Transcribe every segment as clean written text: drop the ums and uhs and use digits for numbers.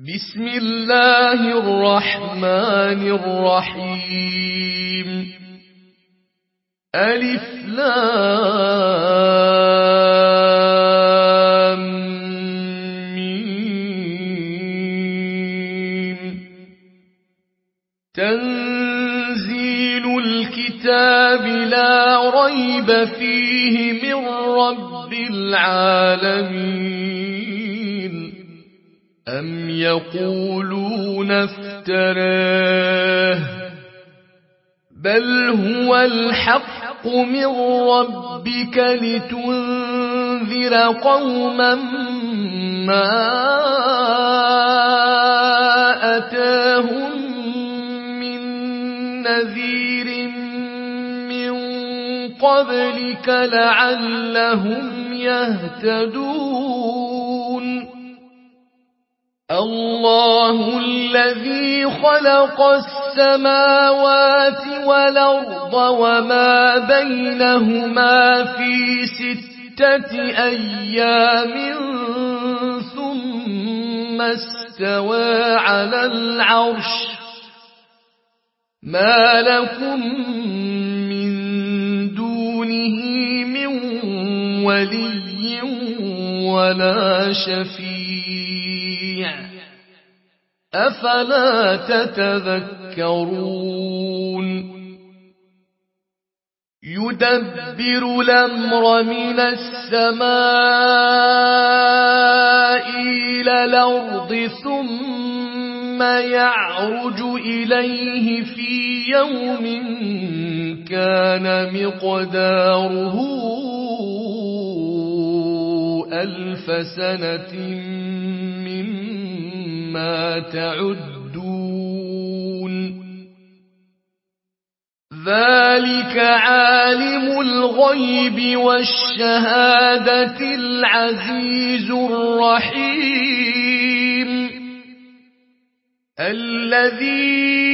بسم الله الرحمن الرحيم ألف لام ميم تنزيل الكتاب لا ريب فيه من رب العالمين أم يقولون افتراه بل هو الحق من ربك لتنذر قوما ما أتاهم من نذير من قبلك لعلهم يهتدون الله الذي خلق السماوات والأرض وما بينهما في 6 أيام ثم استوى على العرش ما لكم من دونه من ولي ولا شفيع أفلا تتذكرون يدبر الأمر من السماء إلى الأرض ثم يعرج إليه في يوم كان مقداره 1000 سنة مما تعدون ذلك عالم الغيب والشهادة العزيز الرحيم الذي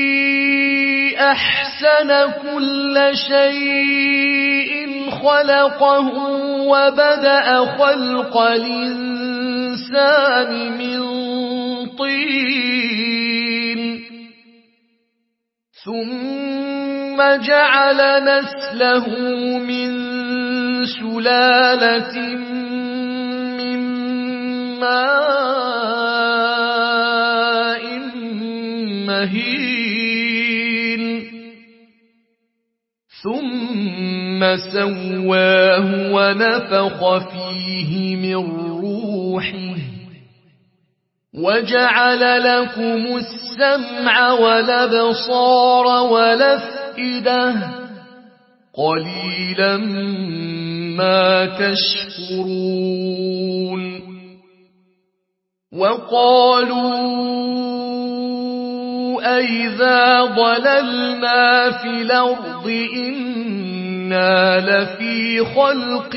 أحسن كل شيء خلقه وبدأ خلق الإنسان من طين ثم جعل نسله من سلالة من ماء مهين ثم سواه ونفخ فيه من روحه وجعل لكم السمع والأبصار والأفئدة قليلا ما تشكرون وقالوا أئذا ضللنا في الأرض إنا لفي خلق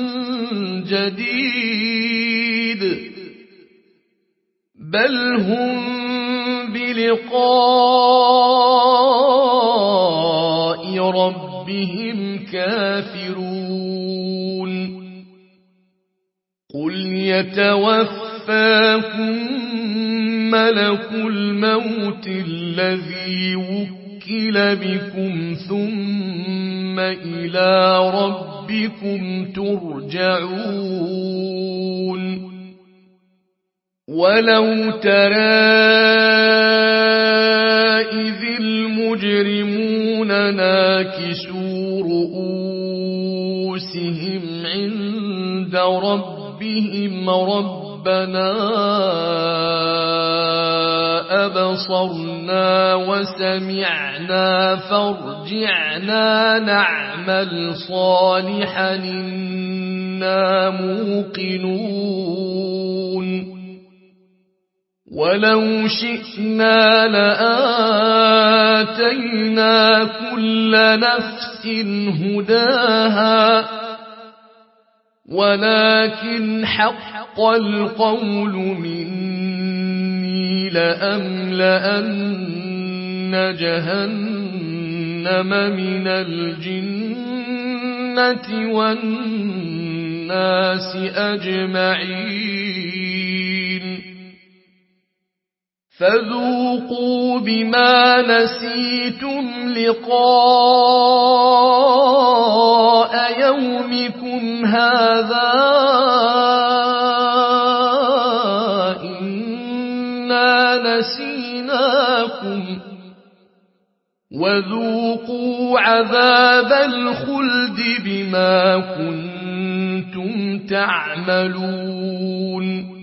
جديد بل هم بلقاء ربهم كافرون قل يتوفاكم ملك الموت الذي وكل بكم ثم إلى ربكم ترجعون ولو ترى إذ المجرمون ناكسوا رؤوسهم عند ربهم ربنا أبصرنا وسمعنا فارجعنا نعمل صالحا إنا موقنون ولو شئنا لآتينا كل نفس هداها ولكن حق القول مني لأملأن جهنم من الجنة والناس أجمعين فذوقوا بما نسيتم لقاء يومكم هذا إنا نسيناكم وذوقوا عذاب الخلد بما كنتم تعملون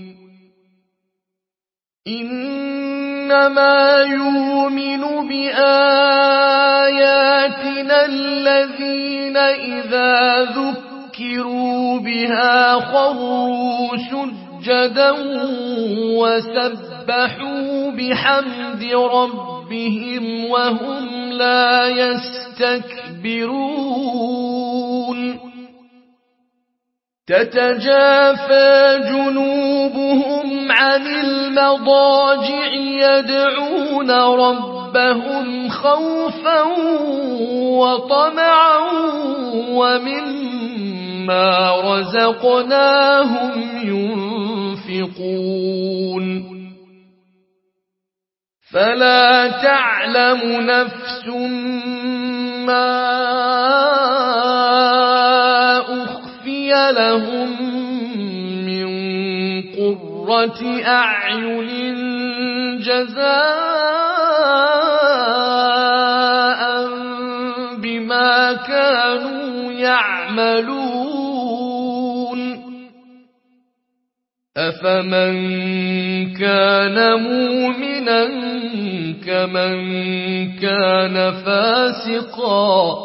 إنما يؤمن بآياتنا الذين إذا ذكروا بها خروا سجدا وسبحوا بحمد ربهم وهم لا يستكبرون تتجافى جنوبهم عن المضاجع يدعون ربهم خوفا وطمعا ومما رزقناهم ينفقون فلا تعلم نفس ما أخفي لهم من قرة أعين جزاء بما كانوا يعملون أفمن كان مؤمنا كمن كان فاسقا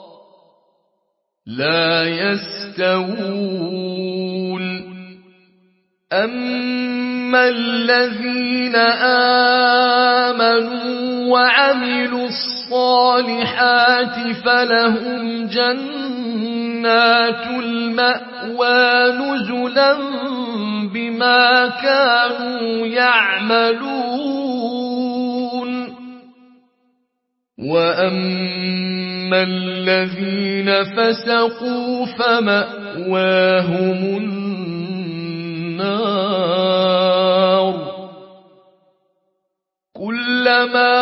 لا يستوون أما الذين آمنوا وعملوا الصالحات فلهم جنات المأوى نزلا بما كانوا يعملون وأما الذين فسقوا فمأواهم النار كلما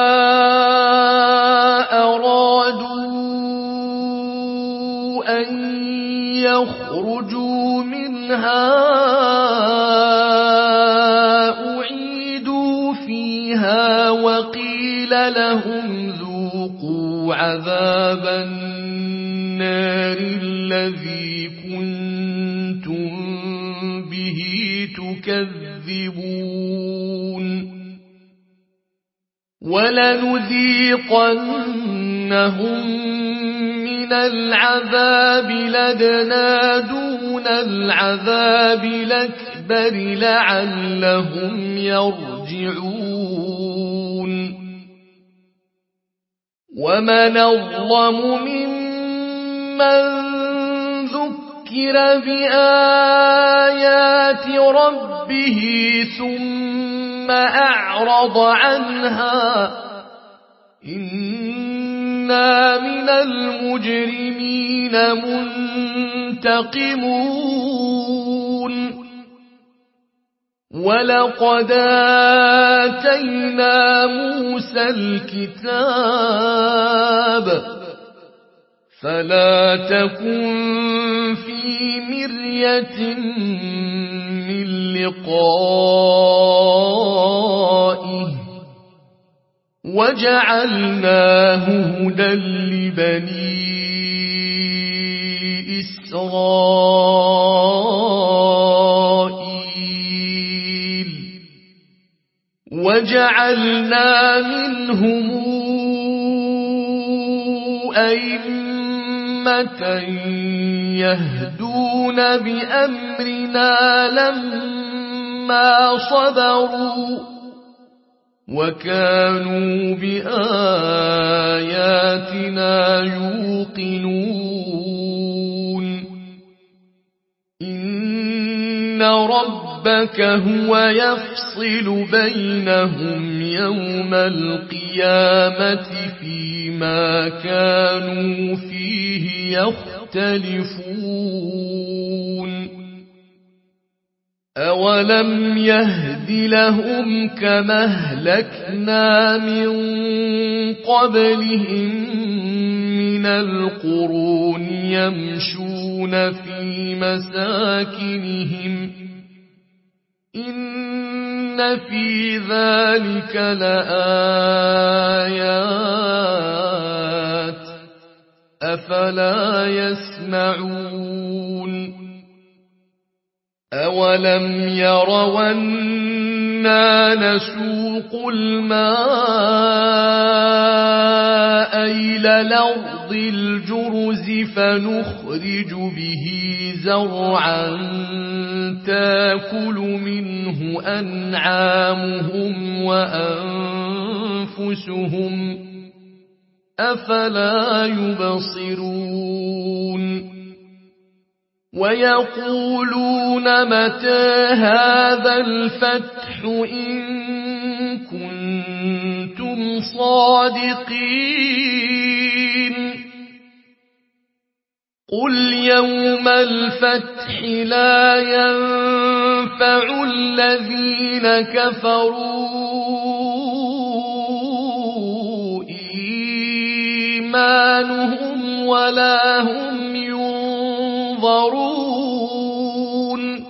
أرادوا أن يخرجوا منها أعيدوا فيها وقيل لهم ذوقوا عذاب النار الذي كنتم به تكذبون ولنذيقنهم من العذاب لدنا دون العذاب الأكبر لعلهم يرجعون ومن أظلم ممن ذكر بآيات ربه ثم أعرض عنها إنا من المجرمين منتقمون ولقد آتينا موسى الكتاب فلا تكن في مرية من لقائه وجعلناه هدى لبني إسرائيل وجعلنا منهم أئمة يهدون بأمرنا لما صبروا وكانوا بآياتنا يوقنون إن ربك هو يفصل بينهم يوم القيامة فيما كانوا فيه يختلفون أولم يهد لهم كما أهلكنا من قبلهم من القرون يمشون في مساكنهم إن في ذلك لآيات أفلا يسمعون أولم يروا أنا نسوق الماء إلى الأرض الجرز فنخرج به زرعا تاكل منه أنعامهم وأنفسهم أفلا يبصرون ويقولون متى هذا الفتح إن كنتم صادقين قل يوم الفتح لا ينفع الذين كفروا إيمانهم ولا هم ينظرون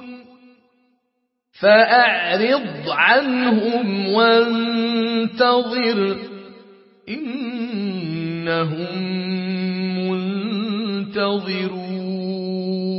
فأعرض عنهم وانتظر إنهم منتظرون